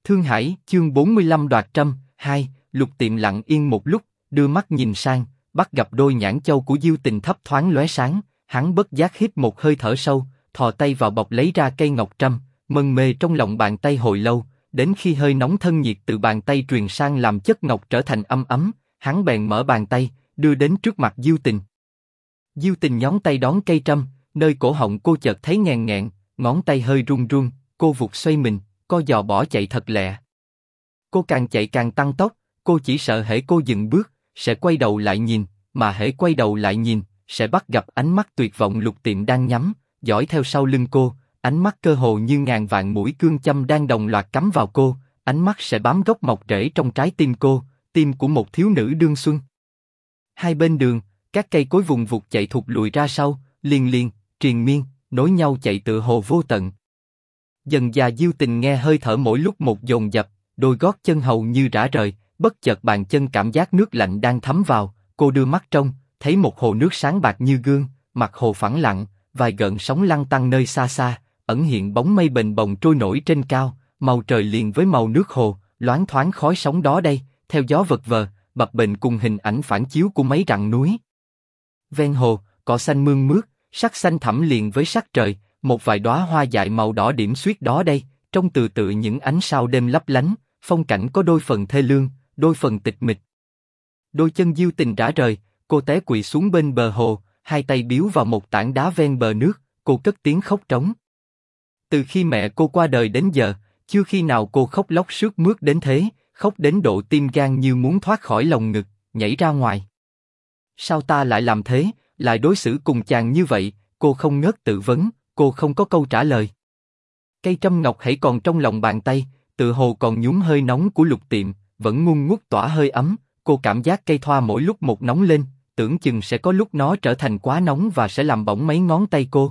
Thương Hải, chương 45 đoạt trâm, 2, Lục Tiệm lặng yên một lúc, đưa mắt nhìn sang, bắt gặp đôi nhãn châu của Diêu Tình thấp thoáng lóe sáng, hắn bất giác hít một hơi thở sâu, thò tay vào bọc lấy ra cây ngọc trâm, mân mê trong lòng bàn tay hồi lâu, đến khi hơi nóng thân nhiệt từ bàn tay truyền sang làm chất ngọc trở thành âm ấm, hắn bèn mở bàn tay, đưa đến trước mặt Diêu Tình. Diêu Tình nhón tay đón cây trâm, nơi cổ họng cô chợt thấy nghẹn nghẹn, ngón tay hơi run run, cô vụt xoay mình, co giò bỏ chạy thật lẹ. Cô càng chạy càng tăng tốc, cô chỉ sợ hễ cô dừng bước, sẽ quay đầu lại nhìn, mà hễ quay đầu lại nhìn, sẽ bắt gặp ánh mắt tuyệt vọng Lục Tiệm đang nhắm, dõi theo sau lưng cô, ánh mắt cơ hồ như ngàn vạn mũi cương châm đang đồng loạt cắm vào cô, ánh mắt sẽ bám gốc mọc rễ trong trái tim cô, tim của một thiếu nữ đương xuân. Hai bên đường, các cây cối vùng vụt chạy thụt lùi ra sau, liên liên, triền miên, nối nhau chạy tựa hồ vô tận. Dần dà Diêu Tình nghe hơi thở mỗi lúc một dồn dập, đôi gót chân hầu như rã rời, bất chợt bàn chân cảm giác nước lạnh đang thấm vào, cô đưa mắt trông, thấy một hồ nước sáng bạc như gương, mặt hồ phẳng lặng, vài gợn sóng lăn tăn nơi xa xa, ẩn hiện bóng mây bềnh bồng trôi nổi trên cao, màu trời liền với màu nước hồ, loáng thoáng khói sóng đó đây, theo gió vật vờ, bập bềnh cùng hình ảnh phản chiếu của mấy rặng núi. Ven hồ, cỏ xanh mương mướt, sắc xanh thẳm liền với sắc trời, một vài đóa hoa dại màu đỏ điểm xuyết đó đây, trông từ tự những ánh sao đêm lấp lánh, phong cảnh có đôi phần thê lương, đôi phần tịch mịch. Đôi chân Diêu Tình rã rời, cô té quỵ xuống bên bờ hồ, hai tay biếu vào một tảng đá ven bờ nước, cô cất tiếng khóc trống. Từ khi mẹ cô qua đời đến giờ, chưa khi nào cô khóc lóc sướt mướt đến thế, khóc đến độ tim gan như muốn thoát khỏi lồng ngực, nhảy ra ngoài. Sao ta lại làm thế, lại đối xử cùng chàng như vậy? Cô không ngớt tự vấn, cô không có câu trả lời. Cây trâm ngọc hãy còn trong lòng bàn tay, tự hồ còn nhúm hơi nóng của Lục Tiệm, vẫn ngun ngút tỏa hơi ấm. Cô cảm giác cây thoa mỗi lúc một nóng lên, tưởng chừng sẽ có lúc nó trở thành quá nóng và sẽ làm bỏng mấy ngón tay cô.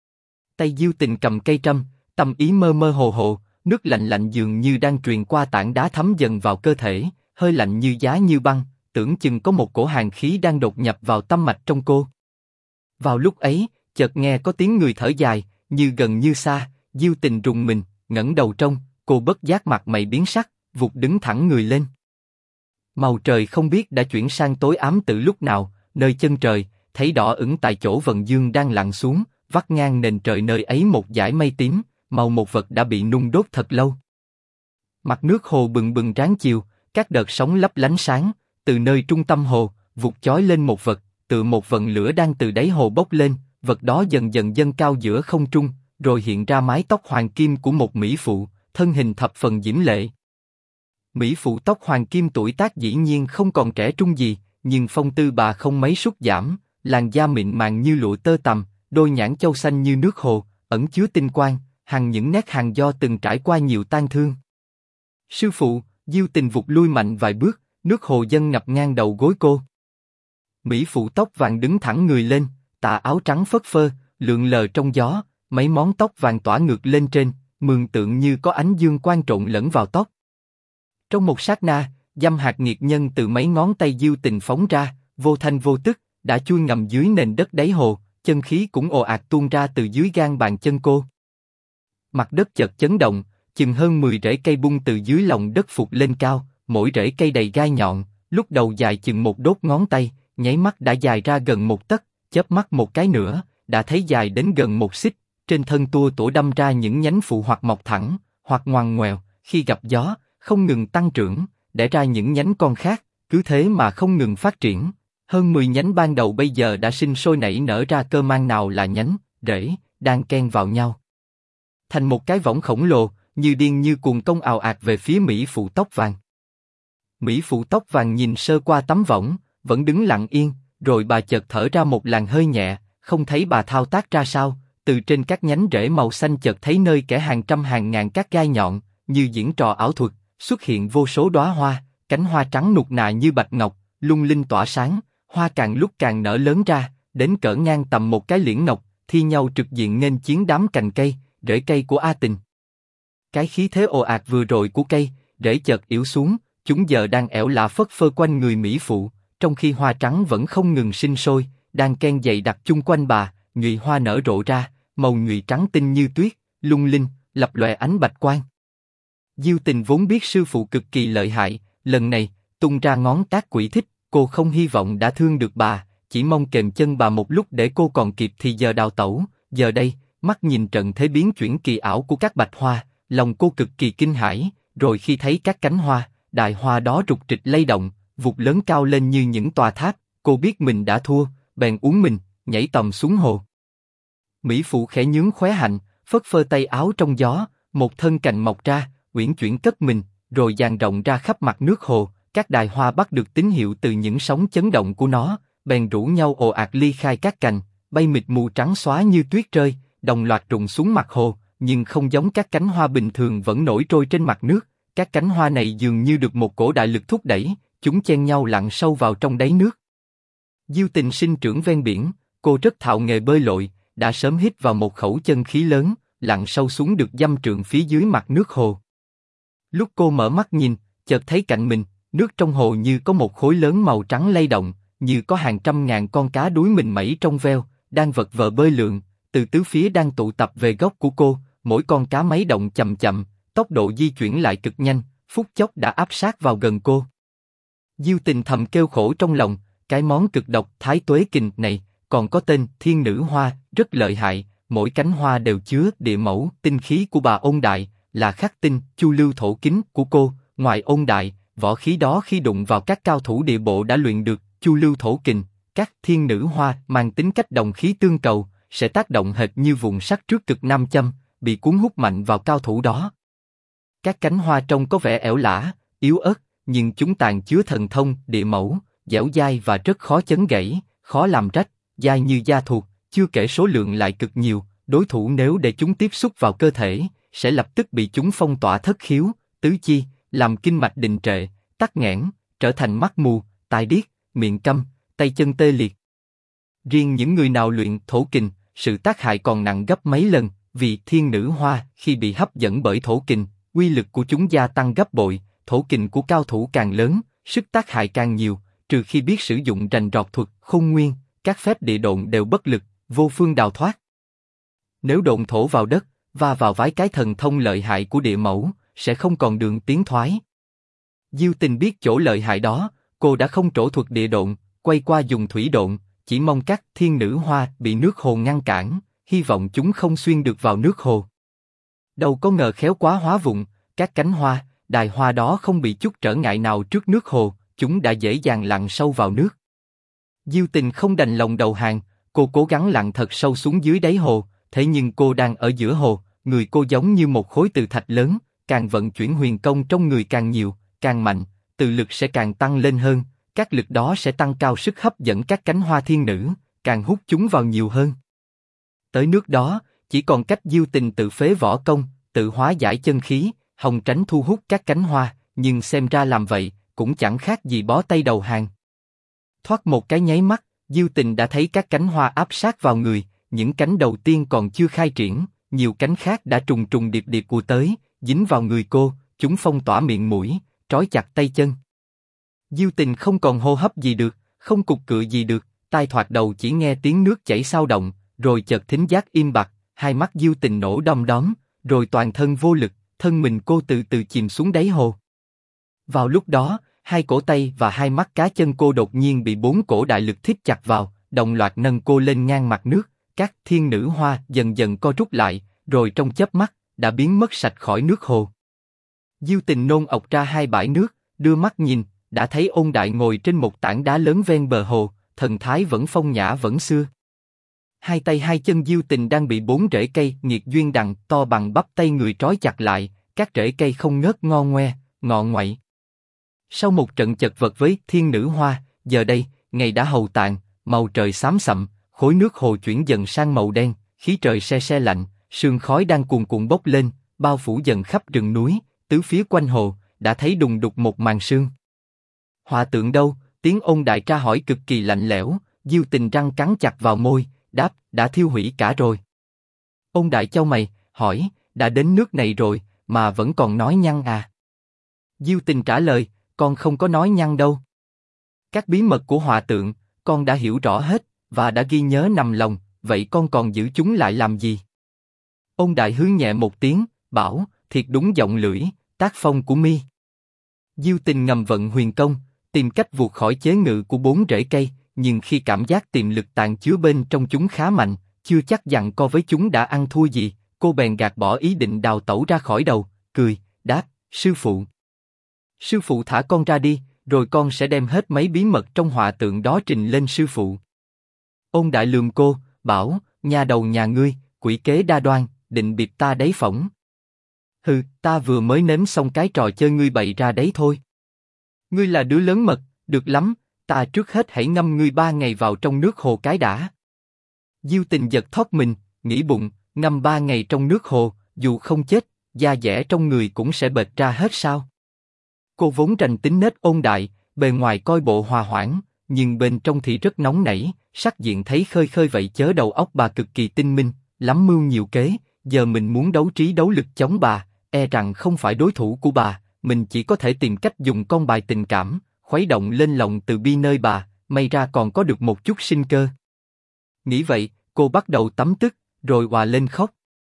Tay Diêu Tình cầm cây trâm, tâm ý mơ mơ hồ hồ, nước lạnh lạnh dường như đang truyền qua tảng đá thấm dần vào cơ thể, hơi lạnh như giá như băng, tưởng chừng có một cổ hàn khí đang đột nhập vào tâm mạch trong cô. Vào lúc ấy, chợt nghe có tiếng người thở dài, như gần như xa. Diêu Tình rùng mình, ngẩng đầu trông, cô bất giác mặt mày biến sắc, vụt đứng thẳng người lên. Màu trời không biết đã chuyển sang tối ám từ lúc nào, nơi chân trời, thấy đỏ ửng tại chỗ vầng dương đang lặn xuống, vắt ngang nền trời nơi ấy một dải mây tím, màu một vật đã bị nung đốt thật lâu. Mặt nước hồ bừng bừng ráng chiều, các đợt sóng lấp lánh sáng, từ nơi trung tâm hồ, vụt chói lên một vật, tựa một vần lửa đang từ đáy hồ bốc lên, vật đó dần dần dâng cao giữa không trung, rồi hiện ra mái tóc hoàng kim của một mỹ phụ, thân hình thập phần diễm lệ. Mỹ phụ tóc hoàng kim tuổi tác dĩ nhiên không còn trẻ trung gì, nhưng phong tư bà không mấy sút giảm, làn da mịn màng như lụa tơ tằm, đôi nhãn châu xanh như nước hồ, ẩn chứa tinh quang, hằn những nét hằn do từng trải qua nhiều tang thương. Sư phụ, Diêu Tình vụt lui mạnh vài bước, nước hồ dâng ngập ngang đầu gối cô. Mỹ phụ tóc vàng đứng thẳng người lên, tà áo trắng phất phơ, lượn lờ trong gió, mấy món tóc vàng tỏa ngược lên trên, mường tượng như có ánh dương quang trộn lẫn vào tóc. Trong một sát na, dăm hạt nghiệt nhân từ mấy ngón tay Diêu Tình phóng ra, vô thanh vô tức, đã chui ngầm dưới nền đất đáy hồ, chân khí cũng ồ ạt tuôn ra từ dưới gan bàn chân cô. Mặt đất chợt chấn động, chừng hơn 10 rễ cây bung từ dưới lòng đất phụt lên cao, mỗi rễ cây đầy gai nhọn, lúc đầu dài chừng một đốt ngón tay, nháy mắt đã dài ra gần một tấc, chớp mắt một cái nữa, đã thấy dài đến gần một xích, trên thân tua tủa đâm ra những nhánh phụ hoặc mọc thẳng, hoặc ngoằn ngoèo, khi gặp gió, không ngừng tăng trưởng, đẻ ra những nhánh con khác, cứ thế mà không ngừng phát triển. Hơn 10 nhánh ban đầu bây giờ đã sinh sôi nảy nở ra cơ man nào là nhánh, rễ, đang ken vào nhau, thành một cái võng khổng lồ, như điên như cuồng công ào ạt về phía Mỹ phụ tóc vàng. Mỹ phụ tóc vàng nhìn sơ qua tấm võng, vẫn đứng lặng yên, rồi bà chợt thở ra một làn hơi nhẹ, không thấy bà thao tác ra sao, từ trên các nhánh rễ màu xanh chợt thấy nơi kẽ hàng trăm hàng ngàn các gai nhọn, như diễn trò ảo thuật, xuất hiện vô số đóa hoa, cánh hoa trắng nuột nà như bạch ngọc, lung linh tỏa sáng, hoa càng lúc càng nở lớn ra, đến cỡ ngang tầm một cái liễn ngọc, thi nhau trực diện nghênh chiến đám cành cây, rễ cây của A Tình. Cái khí thế ồ ạt vừa rồi của cây, rễ chợt yếu xuống, chúng giờ đang ẻo lả phất phơ quanh người mỹ phụ, trong khi hoa trắng vẫn không ngừng sinh sôi, đang ken dày đặc chung quanh bà, nhụy hoa nở rộ ra, màu nhụy trắng tinh như tuyết, lung linh, lập lòe ánh bạch quang. Diêu Tình vốn biết sư phụ cực kỳ lợi hại, lần này tung ra ngón tác quỷ thích, cô không hy vọng đã thương được bà, chỉ mong kềm chân bà một lúc để cô còn kịp thì giờ đào tẩu. Giờ đây, mắt nhìn trận thế biến chuyển kỳ ảo của các bạch hoa, lòng cô cực kỳ kinh hãi. Rồi khi thấy các cánh hoa, đài hoa đó rục rịch lay động, vụt lớn cao lên như những tòa tháp, cô biết mình đã thua, bèn uốn mình, nhảy tầm xuống hồ. Mỹ phụ khẽ nhướng khóe hạnh, phất phơ tay áo trong gió, một thân cành mọc ra, uyển chuyển cất mình, rồi dang rộng ra khắp mặt nước hồ. Các đài hoa bắt được tín hiệu từ những sóng chấn động của nó, bèn rủ nhau ồ ạt ly khai các cành, bay mịt mù trắng xóa như tuyết rơi, đồng loạt rụng xuống mặt hồ. Nhưng không giống các cánh hoa bình thường vẫn nổi trôi trên mặt nước, các cánh hoa này dường như được một cổ đại lực thúc đẩy, chúng chen nhau lặn sâu vào trong đáy nước. Diêu Tình sinh trưởng ven biển, cô rất thạo nghề bơi lội, đã sớm hít vào một khẩu chân khí lớn, lặn sâu xuống được dăm trượng phía dưới mặt nước hồ. Lúc cô mở mắt nhìn, chợt thấy cạnh mình, nước trong hồ như có một khối lớn màu trắng lay động, như có hàng trăm ngàn con cá đuối mình mẩy trong veo, đang vật vờ bơi lượn, từ tứ phía đang tụ tập về góc của cô. Mỗi con cá máy động chậm chậm, tốc độ di chuyển lại cực nhanh, phút chốc đã áp sát vào gần cô. Diêu Tình thầm kêu khổ trong lòng, cái món cực độc Thái Tuế Kình này còn có tên Thiên Nữ Hoa, rất lợi hại. Mỗi cánh hoa đều chứa địa mẫu tinh khí của bà Ôn Đại, là khắc tinh Chu Lưu Thổ Kính của cô. Ngoài Ôn Đại, võ khí đó khi đụng vào các cao thủ địa bộ đã luyện được Chu Lưu Thổ Kình. Các Thiên Nữ Hoa mang tính cách đồng khí tương cầu, sẽ tác động hệt như vùng sắt trước cực nam châm, bị cuốn hút mạnh vào cao thủ đó. Các cánh hoa trông có vẻ ẻo lả, yếu ớt, nhưng chúng tàn chứa thần thông địa mẫu, dẻo dai và rất khó chấn gãy, khó làm rách, dai như da thuộc. Chưa kể số lượng lại cực nhiều, đối thủ nếu để chúng tiếp xúc vào cơ thể, sẽ lập tức bị chúng phong tỏa thất khiếu, tứ chi, làm kinh mạch đình trệ, tắc nghẽn, trở thành mắt mù, tai điếc, miệng câm, tay chân tê liệt. Riêng những người nào luyện thổ kình, sự tác hại còn nặng gấp mấy lần, vì Thiên Nữ Hoa khi bị hấp dẫn bởi thổ kình, uy lực của chúng gia tăng gấp bội. Thổ kình của cao thủ càng lớn, sức tác hại càng nhiều, trừ khi biết sử dụng rành rọt thuật Khôn Nguyên, các phép địa độn đều bất lực, vô phương đào thoát. Nếu độn thổ vào đất, va vào vài cái thần thông lợi hại của địa mẫu, sẽ không còn đường tiến thoái. Diêu Tình biết chỗ lợi hại đó, cô đã không trổ thuật địa độn, quay qua dùng thủy độn, chỉ mong các Thiên Nữ Hoa bị nước hồ ngăn cản, hy vọng chúng không xuyên được vào nước hồ. Đâu có ngờ khéo quá hóa vụng, các cánh hoa, đài hoa đó không bị chút trở ngại nào trước nước hồ, chúng đã dễ dàng lặn sâu vào nước. Diêu Tình không đành lòng đầu hàng, cô cố gắng lặn thật sâu xuống dưới đáy hồ, thế nhưng cô đang ở giữa hồ, người cô giống như một khối từ thạch lớn, càng vận chuyển huyền công trong người càng nhiều, càng mạnh, từ lực sẽ càng tăng lên hơn, các lực đó sẽ tăng cao sức hấp dẫn các cánh hoa thiên nữ, càng hút chúng vào nhiều hơn. Tới nước đó, chỉ còn cách Diêu Tình tự phế võ công, tự hóa giải chân khí, hòng tránh thu hút các cánh hoa, nhưng xem ra làm vậy cũng chẳng khác gì bó tay đầu hàng. Thoát một cái nháy mắt, Diêu Tình đã thấy các cánh hoa áp sát vào người, những cánh đầu tiên còn chưa khai triển, nhiều cánh khác đã trùng trùng điệp điệp ùa tới, dính vào người cô, chúng phong tỏa miệng mũi, trói chặt tay chân. Diêu Tình không còn hô hấp gì được, không cục cựa gì được, tai thoạt đầu chỉ nghe tiếng nước chảy xao động, rồi chợt thính giác im bặt, hai mắt Diêu Tình nổ đom đóm, rồi toàn thân vô lực, thân mình cô từ từ chìm xuống đáy hồ. Vào lúc đó, hai cổ tay và hai mắt cá chân cô đột nhiên bị bốn cổ đại lực thít chặt vào, đồng loạt nâng cô lên ngang mặt nước. Các Thiên Nữ Hoa dần dần co rút lại, rồi trong chớp mắt đã biến mất sạch khỏi nước hồ. Diêu Tình nôn ọc ra hai bãi nước, đưa mắt nhìn, đã thấy Ôn Đại ngồi trên một tảng đá lớn ven bờ hồ, thần thái vẫn phong nhã vẫn xưa. Hai tay hai chân Diêu Tình đang bị bốn rễ cây nghiệt duyên đằng to bằng bắp tay người trói chặt lại, các rễ cây không ngớt ngo ngoe, ngọ ngoại. Sau một trận chật vật với Thiên Nữ Hoa, giờ đây ngày đã hầu tàn, màu trời xám sậm, khối nước hồ chuyển dần sang màu đen, khí trời se se lạnh, sương khói đang cuồn cuộn bốc lên, bao phủ dần khắp rừng núi, tứ phía quanh hồ, đã thấy đùng đục một màn sương. Hòa tượng đâu? Tiếng Ôn Đại tra hỏi cực kỳ lạnh lẽo. Diêu Tình răng cắn chặt vào môi, đáp, đã thiêu hủy cả rồi. Ôn Đại chau mày, hỏi, đã đến nước này rồi, mà vẫn còn nói nhăng à? Diêu Tình trả lời, con không có nói nhăng đâu. Các bí mật của hòa tượng, con đã hiểu rõ hết, và đã ghi nhớ nằm lòng, vậy con còn giữ chúng lại làm gì? Ôn Đại hứ nhẹ một tiếng, bảo, thiệt đúng giọng lưỡi, tác phong của mi. Diêu Tình ngầm vận huyền công, tìm cách vụt khỏi chế ngự của 4 rễ cây, nhưng khi cảm giác tiềm lực tàng chứa bên trong chúng khá mạnh, chưa chắc giằng co với chúng đã ăn thua gì, cô bèn gạt bỏ ý định đào tẩu ra khỏi đầu, cười, đáp, sư phụ. Sư phụ thả con ra đi, rồi con sẽ đem hết mấy bí mật trong họa tượng đó trình lên sư phụ. Ôn Đại lườm cô, bảo, nha đầu nhà ngươi, quỷ kế đa đoan, định bịp ta đấy phỏng. Hừ, ta vừa mới nếm xong cái trò chơi ngươi bày ra đấy thôi. Ngươi là đứa lớn mật, được lắm, ta trước hết hãy ngâm ngươi 3 ngày vào trong nước hồ cái đã. Diêu Tình giật thót mình, nghĩ bụng, ngâm 3 ngày trong nước hồ, dù không chết, da dẻ trong người cũng sẽ bệt ra hết sao? Cô vốn rành tính nết ôn đại, bề ngoài coi bộ hòa hoãn, nhưng bên trong thì rất nóng nảy, sắc diện thấy khơi khơi vậy chớ đầu óc bà cực kỳ tinh minh, lắm mưu nhiều kế, giờ mình muốn đấu trí đấu lực chống bà, e rằng không phải đối thủ của bà, mình chỉ có thể tìm cách dùng con bài tình cảm, khuấy động lên lòng từ bi nơi bà, may ra còn có được một chút sinh cơ. Nghĩ vậy, cô bắt đầu tắm tức, rồi òa lên khóc.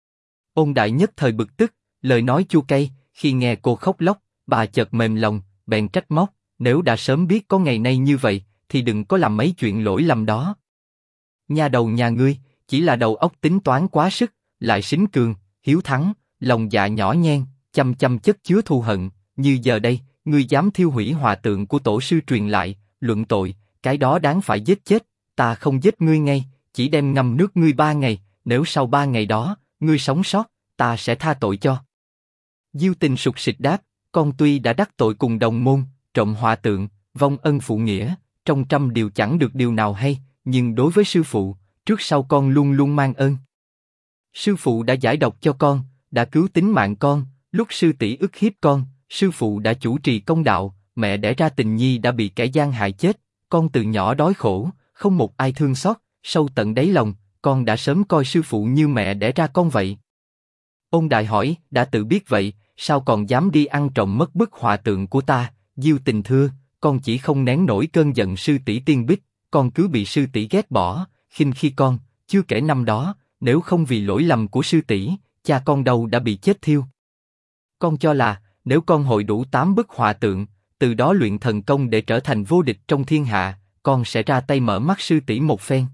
Ôn đại nhất thời bực tức, lời nói chua cay, khi nghe cô khóc lóc, bà chợt mềm lòng, bèn trách móc, nếu đã sớm biết có ngày nay như vậy, thì đừng có làm mấy chuyện lỗi lầm đó. Nha đầu nhà ngươi, chỉ là đầu óc tính toán quá sức, lại sính cường, hiếu thắng, lòng dạ nhỏ nhen, chăm chăm chất chứa thù hận, như giờ đây, ngươi dám thiêu hủy hòa tượng của tổ sư truyền lại, luận tội, cái đó đáng phải giết chết, ta không giết ngươi ngay, chỉ đem ngâm nước ngươi 3 ngày, nếu sau 3 ngày đó, ngươi sống sót, ta sẽ tha tội cho. Diêu Tình sụt sịt đáp, con tuy đã đắc tội cùng đồng môn, trộm hòa tượng, vong ân phụ nghĩa, trong trăm điều chẳng được điều nào hay, nhưng đối với sư phụ, trước sau con luôn luôn mang ơn. Sư phụ đã giải độc cho con, đã cứu tính mạng con, lúc sư tỷ ức hiếp con, sư phụ đã chủ trì công đạo, mẹ đẻ ra Tình Nhi đã bị kẻ gian hại chết, con từ nhỏ đói khổ, không một ai thương xót, sâu tận đáy lòng, con đã sớm coi sư phụ như mẹ đẻ ra con vậy. Ôn Đại hỏi, đã tự biết vậy, sao còn dám đi ăn trộm mất bức họa tượng của ta? Diêu Tình thưa, con chỉ không nén nổi cơn giận sư tỷ Tiên Bích, con cứ bị sư tỷ ghét bỏ, khinh khi con, chưa kể năm đó, nếu không vì lỗi lầm của sư tỷ, cha con đâu đã bị chết thiêu. Con cho là, nếu con hội đủ 8 bức họa tượng, từ đó luyện thần công để trở thành vô địch trong thiên hạ, con sẽ ra tay mở mắt sư tỷ một phen.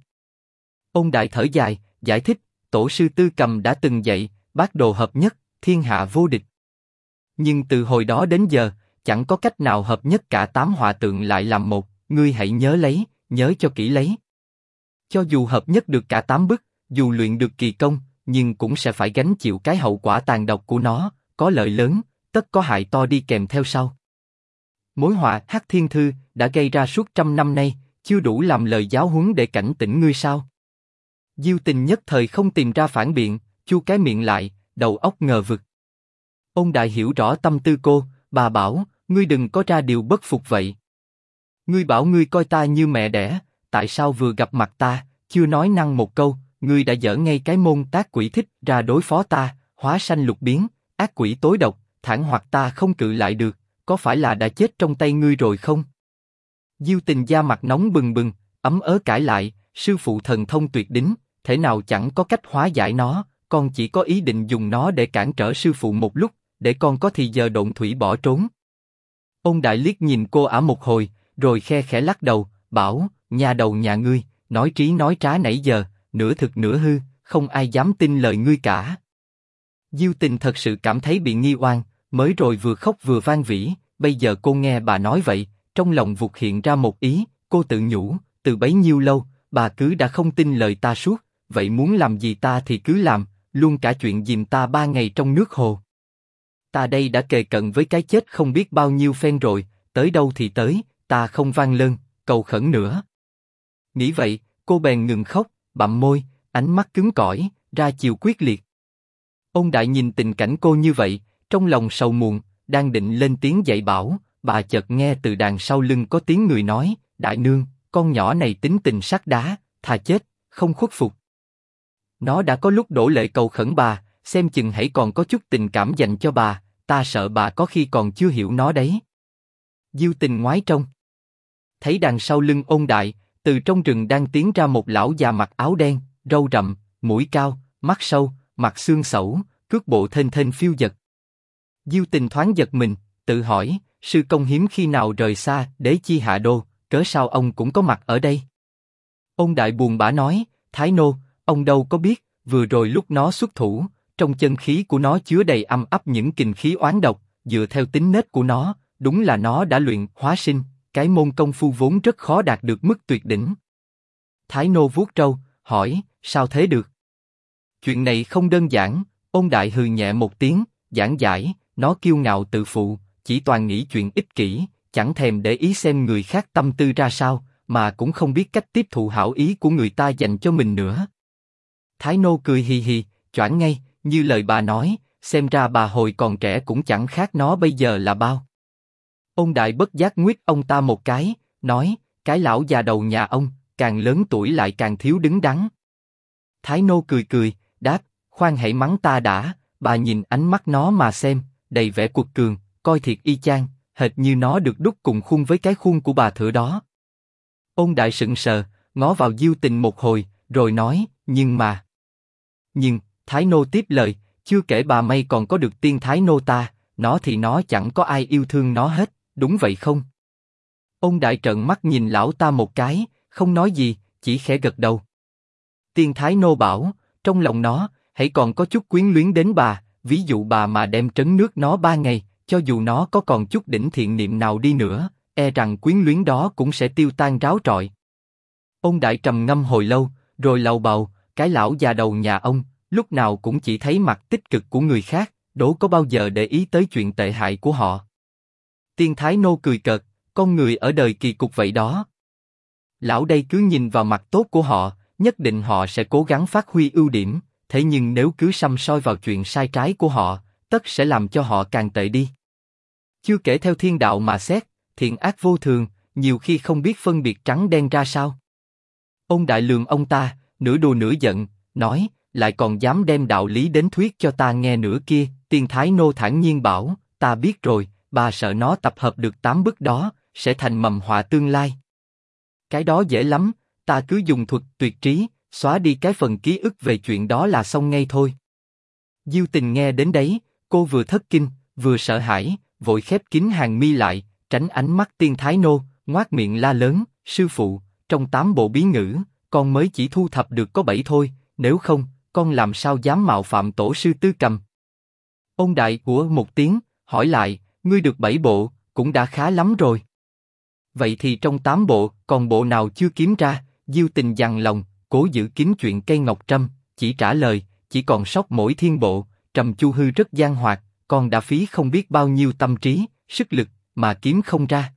Ôn Đại thở dài, giải thích, tổ sư Tư Cầm đã từng dạy, bát đồ hợp nhất, thiên hạ vô địch. Nhưng từ hồi đó đến giờ, chẳng có cách nào hợp nhất cả 8 họa tượng lại làm một, ngươi hãy nhớ lấy, nhớ cho kỹ lấy. Cho dù hợp nhất được cả 8 bức, dù luyện được kỳ công, nhưng cũng sẽ phải gánh chịu cái hậu quả tàn độc của nó, có lợi lớn, tất có hại to đi kèm theo sau. Mối họa Hắc Thiên Thư đã gây ra suốt trăm năm nay, chưa đủ làm lời giáo huấn để cảnh tỉnh ngươi sao? Diêu Tình nhất thời không tìm ra phản biện, chu cái miệng lại, đầu óc ngờ vực. Ôn Đại hiểu rõ tâm tư cô, bà bảo, ngươi đừng có ra điều bất phục vậy. Ngươi bảo ngươi coi ta như mẹ đẻ, tại sao vừa gặp mặt ta, chưa nói năng một câu, ngươi đã dở ngay cái môn tác quỷ thích ra đối phó ta, hóa sanh lục biến, ác quỷ tối độc, thản hoặc ta không cự lại được, có phải là đã chết trong tay ngươi rồi không? Diêu Tình da mặt nóng bừng bừng, ấm ớ cãi lại, sư phụ thần thông tuyệt đỉnh, thể nào chẳng có cách hóa giải nó, con chỉ có ý định dùng nó để cản trở sư phụ một lúc, để con có thì giờ độn thủy bỏ trốn. Ôn Đại liếc nhìn cô ả một hồi, rồi khe khẽ lắc đầu, bảo, nhà đầu nhà ngươi, nói trí nói trá nãy giờ, nửa thực nửa hư, không ai dám tin lời ngươi cả. Diêu Tình thật sự cảm thấy bị nghi oan, mới rồi vừa khóc vừa van vỉ, bây giờ cô nghe bà nói vậy, trong lòng vụt hiện ra một ý, cô tự nhủ, từ bấy nhiêu lâu, bà cứ đã không tin lời ta suốt, vậy muốn làm gì ta thì cứ làm, luôn cả chuyện dìm ta 3 ngày trong nước hồ. Ta đây đã kề cận với cái chết không biết bao nhiêu phen rồi, tới đâu thì tới, ta không van lơn, cầu khẩn nữa. Nghĩ vậy, cô bèn ngừng khóc, bặm môi, ánh mắt cứng cỏi, ra chiều quyết liệt. Ôn Đại nhìn tình cảnh cô như vậy, trong lòng sầu muộn, đang định lên tiếng dạy bảo, bà chợt nghe từ đằng sau lưng có tiếng người nói, đại nương, con nhỏ này tính tình sắt đá, thà chết, không khuất phục. Nó đã có lúc đổ lệ cầu khẩn bà, xem chừng hãy còn có chút tình cảm dành cho bà, ta sợ bà có khi còn chưa hiểu nó đấy. Diêu Tình ngoái trông, thấy đằng sau lưng Ôn Đại, từ trong rừng đang tiến ra một lão già mặc áo đen, râu rậm, mũi cao, mắt sâu, mặt xương xẩu, cước bộ thênh thênh phiêu dật. Diêu Tình thoáng giật mình, tự hỏi, sư công hiếm khi nào rời xa Đế Chi Hạ Đô, cớ sao ông cũng có mặt ở đây? Ôn Đại buồn bã nói, Thái Nô, ông đâu có biết, vừa rồi lúc nó xuất thủ, trong chân khí của nó chứa đầy âm ấp những kình khí oán độc, dựa theo tính nết của nó, đúng là nó đã luyện hóa sinh, cái môn công phu vốn rất khó đạt được mức tuyệt đỉnh. Thái Nô vuốt râu, hỏi, sao thế được? Chuyện này không đơn giản. Ôn Đại hừ nhẹ một tiếng, giảng giải, nó kiêu ngạo tự phụ, chỉ toàn nghĩ chuyện ích kỷ, chẳng thèm để ý xem người khác tâm tư ra sao, mà cũng không biết cách tiếp thụ hảo ý của người ta dành cho mình nữa. Thái Nô cười hì hì, choảng ngay, như lời bà nói, xem ra bà hồi còn trẻ cũng chẳng khác nó bây giờ là bao. Ôn Đại bất giác nguyết ông ta một cái, nói, cái lão già đầu nhà ông, càng lớn tuổi lại càng thiếu đứng đắn. Thái Nô cười cười, đáp, khoan hãy mắng ta đã, bà nhìn ánh mắt nó mà xem, đầy vẻ cuột cường, coi thiệt y chang, hệt như nó được đúc cùng khuôn với cái khuôn của bà thửa đó. Ôn Đại sững sờ, ngó vào Diêu Tình một hồi, rồi nói, nhưng, Thái Nô tiếp lời, chưa kể bà May còn có được tiên Thái Nô ta, nó thì nó chẳng có ai yêu thương nó hết, đúng vậy không? Ôn Đại trợn mắt nhìn lão ta một cái, không nói gì, chỉ khẽ gật đầu. Tiên Thái Nô bảo, trong lòng nó, hãy còn có chút quyến luyến đến bà, ví dụ bà mà đem trấn nước nó 3 ngày, cho dù nó có còn chút đỉnh thiện niệm nào đi nữa, e rằng quyến luyến đó cũng sẽ tiêu tan ráo trọi. Ôn Đại trầm ngâm hồi lâu, rồi lầu bầu, cái lão già đầu nhà ông, lúc nào cũng chỉ thấy mặt tích cực của người khác, đố có bao giờ để ý tới chuyện tệ hại của họ. Tiên Thái Nô cười cợt, con người ở đời kỳ cục vậy đó. Lão đây cứ nhìn vào mặt tốt của họ, nhất định họ sẽ cố gắng phát huy ưu điểm, thế nhưng nếu cứ săm soi vào chuyện sai trái của họ, tất sẽ làm cho họ càng tệ đi. Chưa kể theo thiên đạo mà xét, thiện ác vô thường, nhiều khi không biết phân biệt trắng đen ra sao. Ôn Đại lườm ông ta, nửa đùa nửa giận, nói, lại còn dám đem đạo lý đến thuyết cho ta nghe nữa kia. Tiên Thái Nô thản nhiên bảo, ta biết rồi, bà sợ nó tập hợp được 8 bức đó, sẽ thành mầm họa tương lai. Cái đó dễ lắm, ta cứ dùng thuật tuyệt trí, xóa đi cái phần ký ức về chuyện đó là xong ngay thôi. Diêu Tình nghe đến đấy, cô vừa thất kinh, vừa sợ hãi, vội khép kín hàng mi lại, tránh ánh mắt Tiên Thái Nô, ngoác miệng la lớn, sư phụ, trong 8 bộ bí ngữ, con mới chỉ thu thập được có 7 thôi, nếu không, con làm sao dám mạo phạm tổ sư Tư Cầm. Ôn Đại của một tiếng, hỏi lại, ngươi được 7 bộ, cũng đã khá lắm rồi. Vậy thì trong 8 bộ, còn bộ nào chưa kiếm ra? Diêu Tình dằn lòng, cố giữ kín chuyện cây ngọc trâm, chỉ trả lời, chỉ còn sót mỗi thiên bộ. Trầm Chu Hư rất gian hoạt, con đã phí không biết bao nhiêu tâm trí, sức lực, mà kiếm không ra.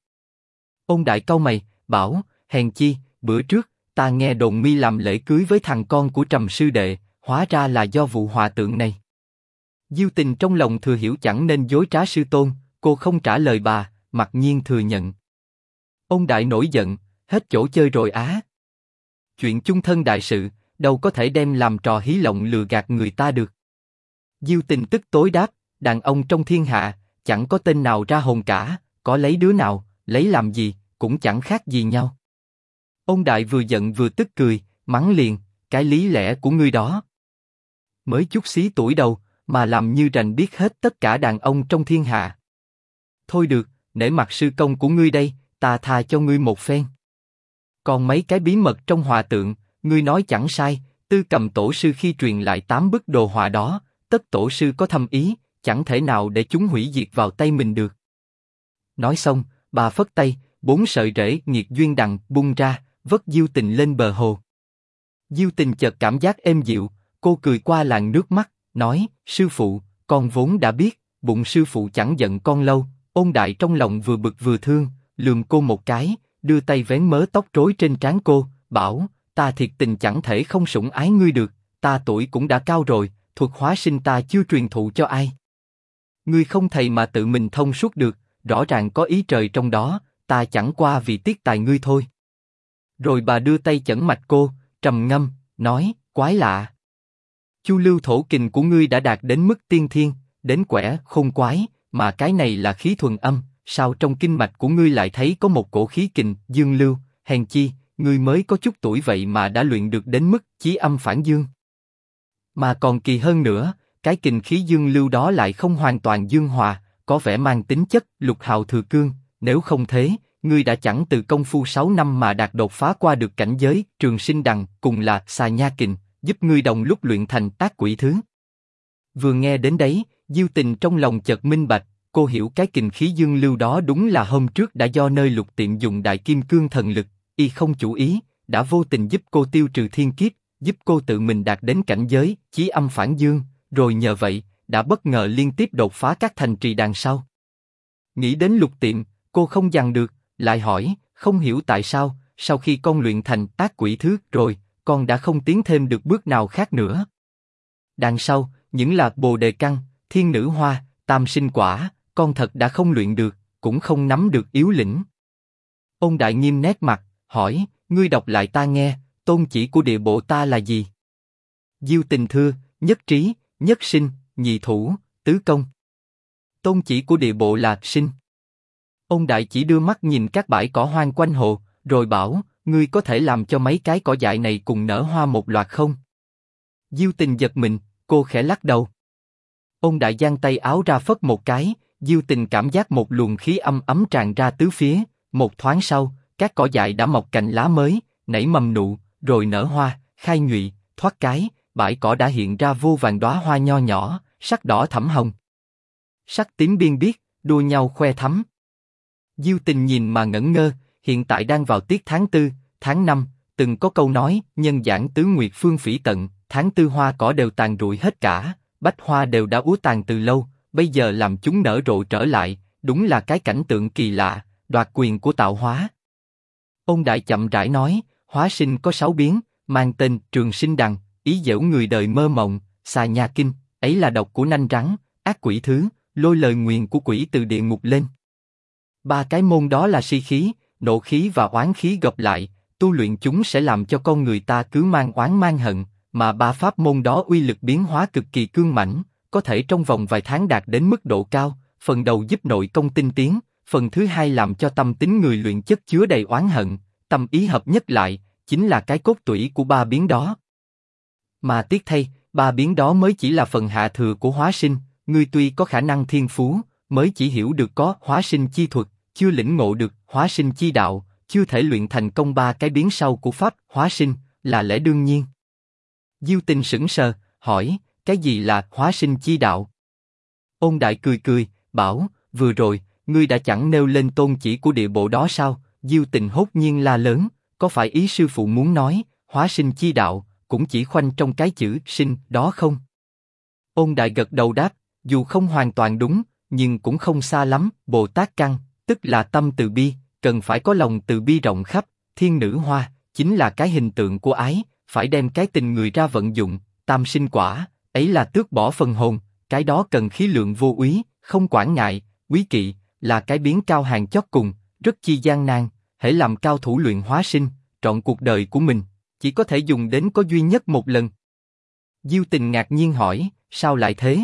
Ôn Đại cau mày, bảo, hèn chi, bữa trước, ta nghe đồn mi làm lễ cưới với thằng con của Trầm sư đệ, hóa ra là do vụ hòa tượng này. Diêu Tình trong lòng thừa hiểu chẳng nên dối trá sư tôn, cô không trả lời bà, mặc nhiên thừa nhận. Ôn Đại nổi giận, hết chỗ chơi rồi á. Chuyện chung thân đại sự, đâu có thể đem làm trò hí lộng lừa gạt người ta được. Diêu Tình tức tối đáp, đàn ông trong thiên hạ, chẳng có tên nào ra hồn cả, có lấy đứa nào, lấy làm gì, cũng chẳng khác gì nhau. Ôn Đại vừa giận vừa tức cười, mắng liền, cái lý lẽ của ngươi đó. Mới chút xí tuổi đầu, mà làm như rành biết hết tất cả đàn ông trong thiên hạ. Thôi được, nể mặt sư công của ngươi đây, ta tha cho ngươi một phen. Còn mấy cái bí mật trong hòa tượng, ngươi nói chẳng sai, Tư Cầm tổ sư khi truyền lại 8 bức đồ họa đó, tất tổ sư có thâm ý, chẳng thể nào để chúng hủy diệt vào tay mình được. Nói xong, bà phất tay, 4 sợi rễ nghiệt duyên đằng bung ra, vất Diêu Tình lên bờ hồ. Diêu Tình chợt cảm giác êm dịu, cô cười qua làn nước mắt, nói, sư phụ, con vốn đã biết, bụng sư phụ chẳng giận con lâu. Ôn Đại trong lòng vừa bực vừa thương, lườm cô một cái, đưa tay vén mớ tóc rối trên trán cô, bảo, ta thiệt tình chẳng thể không sủng ái ngươi được, ta tuổi cũng đã cao rồi, thuật hóa sinh ta chưa truyền thụ cho ai. Ngươi không thầy mà tự mình thông suốt được, rõ ràng có ý trời trong đó, ta chẳng qua vì tiếc tài ngươi thôi. Rồi bà đưa tay chẩn mạch cô, trầm ngâm, nói, quái lạ. Chu lưu thổ kình của ngươi đã đạt đến mức tiên thiên, đến quẻ khôn quái, mà cái này là khí thuần âm, sao trong kinh mạch của ngươi lại thấy có một cổ khí kình dương lưu? Hèn chi, ngươi mới có chút tuổi vậy mà đã luyện được đến mức chí âm phản dương. Mà còn kỳ hơn nữa, cái kình khí dương lưu đó lại không hoàn toàn dương hòa, có vẻ mang tính chất lục hào thừa cương, nếu không thế, ngươi đã chẳng từ công phu 6 năm mà đạt đột phá qua được cảnh giới trường sinh đằng cùng là xà nha kình, giúp ngươi đồng lúc luyện thành ác quỷ thứ. Vừa nghe đến đấy, Diêu Tình trong lòng chợt minh bạch, cô hiểu cái kình khí dương lưu đó đúng là hôm trước đã do nơi Lục Tiệm dùng đại kim cương thần lực, y không chủ ý, đã vô tình giúp cô tiêu trừ thiên kiếp, giúp cô tự mình đạt đến cảnh giới chí âm phản dương, rồi nhờ vậy đã bất ngờ liên tiếp đột phá các thành trì đằng sau. Nghĩ đến Lục Tiệm, cô không dằn được, lại hỏi, không hiểu tại sao, sau khi con luyện thành ác quỷ thứ rồi, con đã không tiến thêm được bước nào khác nữa. Đằng sau, những là Bồ Đề Căn, Thiên Nữ Hoa, Tam Sinh Quả, con thật đã không luyện được, cũng không nắm được yếu lĩnh. Ôn Đại nghiêm nét mặt, hỏi, ngươi đọc lại ta nghe, tôn chỉ của địa bộ ta là gì? Diêu Tình thưa, nhất trí, nhất sinh, nhị thủ, tứ công. Tôn chỉ của địa bộ là sinh. Ôn Đại chỉ đưa mắt nhìn các bãi cỏ hoang quanh hồ, rồi bảo, ngươi có thể làm cho mấy cái cỏ dại này cùng nở hoa một loạt không? Diêu Tình giật mình, cô khẽ lắc đầu. Ôn Đại giang tay áo ra phất một cái, Diêu Tình cảm giác một luồng khí âm ấm tràn ra tứ phía, một thoáng sau, các cỏ dại đã mọc cành lá mới, nảy mầm nụ, rồi nở hoa, khai nhụy, thoát cái, bãi cỏ đã hiện ra vô vàn đóa hoa nho nhỏ, sắc đỏ thẫm hồng, sắc tím biên biếc, đua nhau khoe thắm. Diêu Tình nhìn mà ngẩn ngơ, hiện tại đang vào tiết tháng 4, tháng 5, từng có câu nói, nhân giảng tứ nguyệt phương phỉ tận, tháng 4 hoa cỏ đều tàn rụi hết cả, bách hoa đều đã úa tàn từ lâu, bây giờ làm chúng nở rộ trở lại, đúng là cái cảnh tượng kỳ lạ, đoạt quyền của tạo hóa. Ôn Đại chậm rãi nói, hóa sinh có 6 biến, mang tên trường sinh đằng, ý giễu người đời mơ mộng, xà nha kinh, ấy là độc của nanh rắn, ác quỷ thứ, lôi lời nguyền của quỷ từ địa ngục lên. 3 cái môn đó là si khí, nộ khí và oán khí gộp lại, tu luyện chúng sẽ làm cho con người ta cứ mang oán mang hận, mà 3 pháp môn đó uy lực biến hóa cực kỳ cương mãnh, có thể trong vòng vài tháng đạt đến mức độ cao. Phần đầu giúp nội công tinh tiến, phần thứ hai làm cho tâm tính người luyện chất chứa đầy oán hận, tâm ý hợp nhất lại, chính là cái cốt tủy của 3 biến đó. Mà tiếc thay, 3 biến đó mới chỉ là phần hạ thừa của hóa sinh, ngươi tuy có khả năng thiên phú, mới chỉ hiểu được có hóa sinh chi thuật, chưa lĩnh ngộ được hóa sinh chi đạo, chưa thể luyện thành công 3 cái biến sau của pháp hóa sinh, là lẽ đương nhiên. Diêu Tình sững sờ, hỏi, cái gì là hóa sinh chi đạo? Ôn Đại cười cười, bảo, vừa rồi, ngươi đã chẳng nêu lên tôn chỉ của địa bộ đó sao? Diêu Tình hốt nhiên la lớn, có phải ý sư phụ muốn nói, hóa sinh chi đạo, cũng chỉ khoanh trong cái chữ sinh đó không? Ôn Đại gật đầu đáp, dù không hoàn toàn đúng, nhưng cũng không xa lắm. Bồ Tát căn, tức là tâm từ bi, cần phải có lòng từ bi rộng khắp. Thiên Nữ Hoa, chính là cái hình tượng của ái, phải đem cái tình người ra vận dụng. Tam Sinh Quả, ấy là tước bỏ phần hồn, cái đó cần khí lượng vô úy, không quản ngại. Quý Kỵ, là cái biến cao hàng chót cùng, rất chi gian nan, hễ làm cao thủ luyện hóa sinh, trọn cuộc đời của mình, chỉ có thể dùng đến có duy nhất một lần. Diêu Tình ngạc nhiên hỏi, sao lại thế?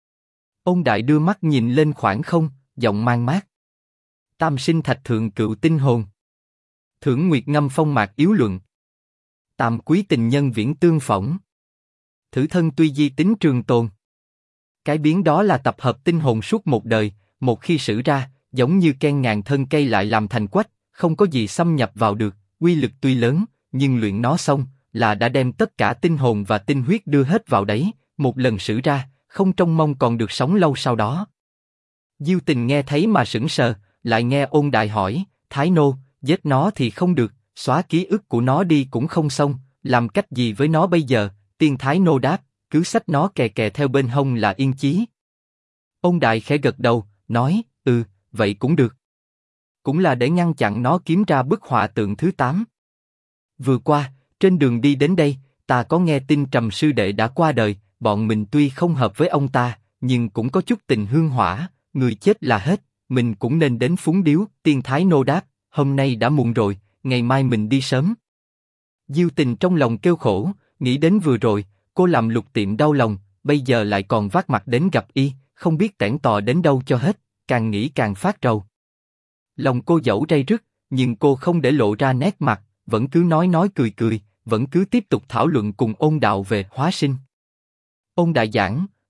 Ôn Đại đưa mắt nhìn lên khoảng không, giọng mang mát. Tam sinh thạch thượng cựu tinh hồn. Thưởng nguyệt ngâm phong mạc yếu luận. Tam quý tình nhân viễn tương phỏng. Thử thân tuy di tính trường tồn. Cái biến đó là tập hợp tinh hồn suốt một đời, một khi sử ra, giống như ken ngàn thân cây lại làm thành quách, không có gì xâm nhập vào được, uy lực tuy lớn, nhưng luyện nó xong, là đã đem tất cả tinh hồn và tinh huyết đưa hết vào đấy, một lần sử ra, không trông mong còn được sống lâu sau đó. Diêu Tình nghe thấy mà sững sờ, lại nghe Ôn Đại hỏi, Thái Nô, giết nó thì không được, xóa ký ức của nó đi cũng không xong, làm cách gì với nó bây giờ? Tiên Thái Nô đáp, cứ xách nó kè kè theo bên hông là yên chí. Ôn Đại khẽ gật đầu, nói, vậy cũng được. Cũng là để ngăn chặn nó kiếm ra bức họa tượng thứ 8. Vừa qua, trên đường đi đến đây, ta có nghe tin Trầm sư đệ đã qua đời, bọn mình tuy không hợp với ông ta, nhưng cũng có chút tình hương hỏa, người chết là hết, mình cũng nên đến phúng điếu. Tiên Thái Nô đáp, hôm nay đã muộn rồi, ngày mai mình đi sớm. Diêu Tình trong lòng kêu khổ, nghĩ đến vừa rồi, cô làm Lục Tiệm đau lòng, bây giờ lại còn vác mặt đến gặp y, không biết tẻn tò đến đâu cho hết, càng nghĩ càng phát rầu. Lòng cô dẫu day dứt, nhưng cô không để lộ ra nét mặt, vẫn cứ nói cười cười, vẫn cứ tiếp tục thảo luận cùng Ôn Đạo về hóa sinh. Ôn Đại giảng,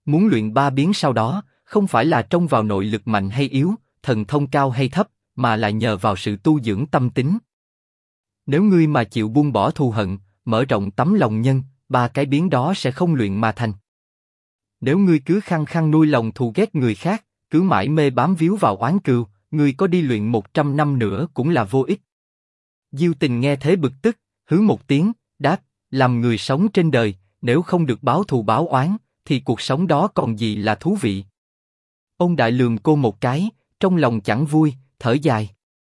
Muốn luyện ba biến sau đó, không phải là trông vào nội lực mạnh hay yếu, thần thông cao hay thấp, mà là nhờ vào sự tu dưỡng tâm tính. Nếu ngươi mà chịu buông bỏ thù hận, mở rộng tấm lòng nhân, ba cái biến đó sẽ không luyện mà thành. Nếu ngươi cứ khăng khăng nuôi lòng thù ghét người khác, cứ mãi mê bám víu vào oán cừu, ngươi có đi luyện 100 năm nữa cũng là vô ích. Diêu Tình nghe thế bực tức, hứ một tiếng, đáp, làm người sống trên đời, nếu không được báo thù báo oán, thì cuộc sống đó còn gì là thú vị. Ôn Đại lườm cô một cái, trong lòng chẳng vui, thở dài.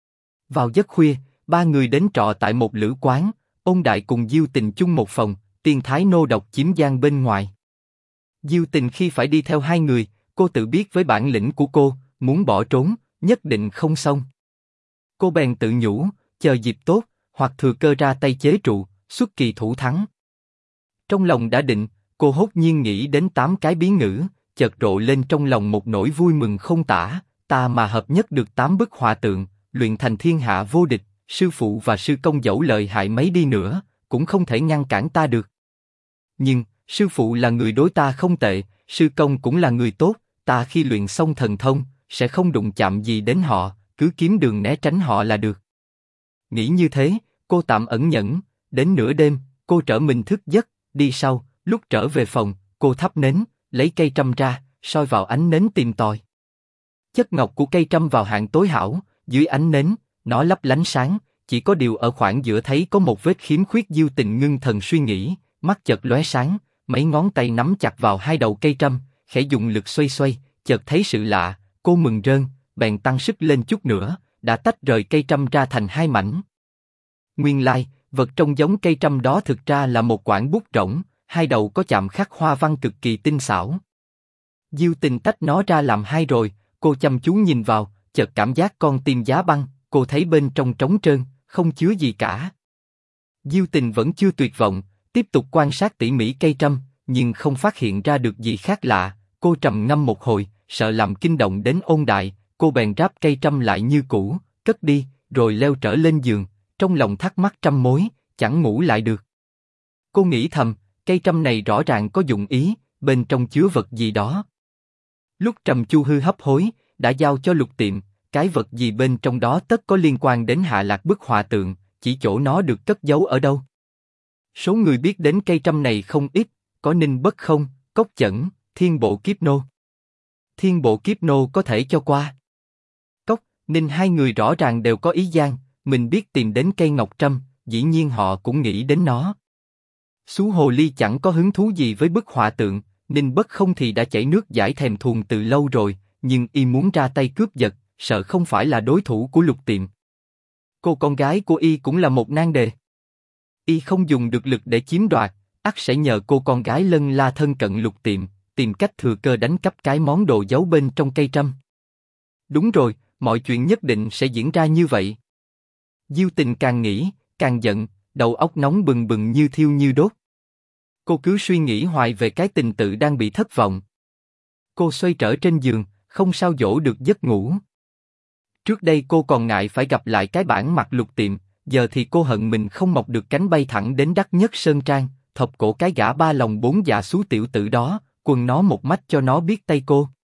Vào giấc khuya, ba người đến trọ tại một lữ quán, Ôn Đại cùng Diêu Tình chung một phòng, Tiên Thái nô độc chiếm gian bên ngoài. Diêu Tình khi phải đi theo hai người, cô tự biết với bản lĩnh của cô, muốn bỏ trốn, nhất định không xong. Cô bèn tự nhủ, chờ dịp tốt, hoặc thừa cơ ra tay chế trụ, xuất kỳ thủ thắng. Trong lòng đã định, cô hốt nhiên nghĩ đến 8 cái bí ngữ, chợt rộ lên trong lòng một nỗi vui mừng không tả, ta mà hợp nhất được 8 bức họa tượng, luyện thành thiên hạ vô địch, sư phụ và sư công dẫu lợi hại mấy đi nữa, cũng không thể ngăn cản ta được. Nhưng, sư phụ là người đối ta không tệ, sư công cũng là người tốt, ta khi luyện xong thần thông, sẽ không đụng chạm gì đến họ, cứ kiếm đường né tránh họ là được. Nghĩ như thế, cô tạm ẩn nhẫn, đến nửa đêm, cô trở mình thức giấc, đi sau, lúc trở về phòng, cô thắp nến, lấy cây trâm ra, soi vào ánh nến tìm tòi. Chất ngọc của cây trâm vào hạng tối hảo, dưới ánh nến, nó lấp lánh sáng, chỉ có điều ở khoảng giữa thấy có một vết khiếm khuyết. Diêu Tình ngưng thần suy nghĩ, mắt chợt lóe sáng, mấy ngón tay nắm chặt vào hai đầu cây trâm, khẽ dùng lực xoay xoay, chợt thấy sự lạ, cô mừng rơn, bèn tăng sức lên chút nữa, đã tách rời cây trâm ra thành hai mảnh. Nguyên lai, vật trông giống cây trâm đó thực ra là một quản bút rỗng, hai đầu có chạm khắc hoa văn cực kỳ tinh xảo. Diêu Tình tách nó ra làm hai rồi, cô chăm chú nhìn vào, chợt cảm giác con tim giá băng, cô thấy bên trong trống trơn, không chứa gì cả. Diêu Tình vẫn chưa tuyệt vọng, tiếp tục quan sát tỉ mỉ cây trâm, nhưng không phát hiện ra được gì khác lạ. Cô trầm ngâm một hồi, sợ làm kinh động đến Ôn Đại, cô bèn ráp cây trâm lại như cũ, cất đi, rồi leo trở lên giường, trong lòng thắc mắc trăm mối, chẳng ngủ lại được. Cô nghĩ thầm, cây trâm này rõ ràng có dụng ý, bên trong chứa vật gì đó. Lúc Trầm Chu Hư hấp hối, đã giao cho Lục Tiệm, cái vật gì bên trong đó tất có liên quan đến Hạ Lạc bức họa tượng, chỉ chỗ nó được cất giấu ở đâu. Số người biết đến cây trâm này không ít, có Ninh Bất Không, Cốc Chẩn, Thiên Bộ Kiếp Nô. Thiên Bộ Kiếp Nô có thể cho qua. Cốc, Ninh hai người rõ ràng đều có ý gian, mình biết tìm đến cây ngọc trâm, dĩ nhiên họ cũng nghĩ đến nó. Xú hồ ly chẳng có hứng thú gì với bức họa tượng, Ninh Bất Không thì đã chảy nước giải thèm thuồng từ lâu rồi, nhưng y muốn ra tay cướp giật, sợ không phải là đối thủ của Lục Tiệm. Cô con gái của y cũng là một nan đề. Y không dùng được lực để chiếm đoạt, ắt sẽ nhờ cô con gái lân la thân cận Lục Tiệm, tìm cách thừa cơ đánh cắp cái món đồ giấu bên trong cây trâm. Đúng rồi, mọi chuyện nhất định sẽ diễn ra như vậy. Diêu Tình càng nghĩ, càng giận, đầu óc nóng bừng bừng như thiêu như đốt. Cô cứ suy nghĩ hoài về cái tình tự đang bị thất vọng. Cô xoay trở trên giường, không sao dỗ được giấc ngủ. Trước đây cô còn ngại phải gặp lại cái bản mặt Lục Tiệm, giờ thì cô hận mình không mọc được cánh bay thẳng đến Đắc Nhất Sơn Trang, thọc cổ cái gã ba lòng bốn dạ xú tiểu tử đó, quần nó một mách cho nó biết tay cô.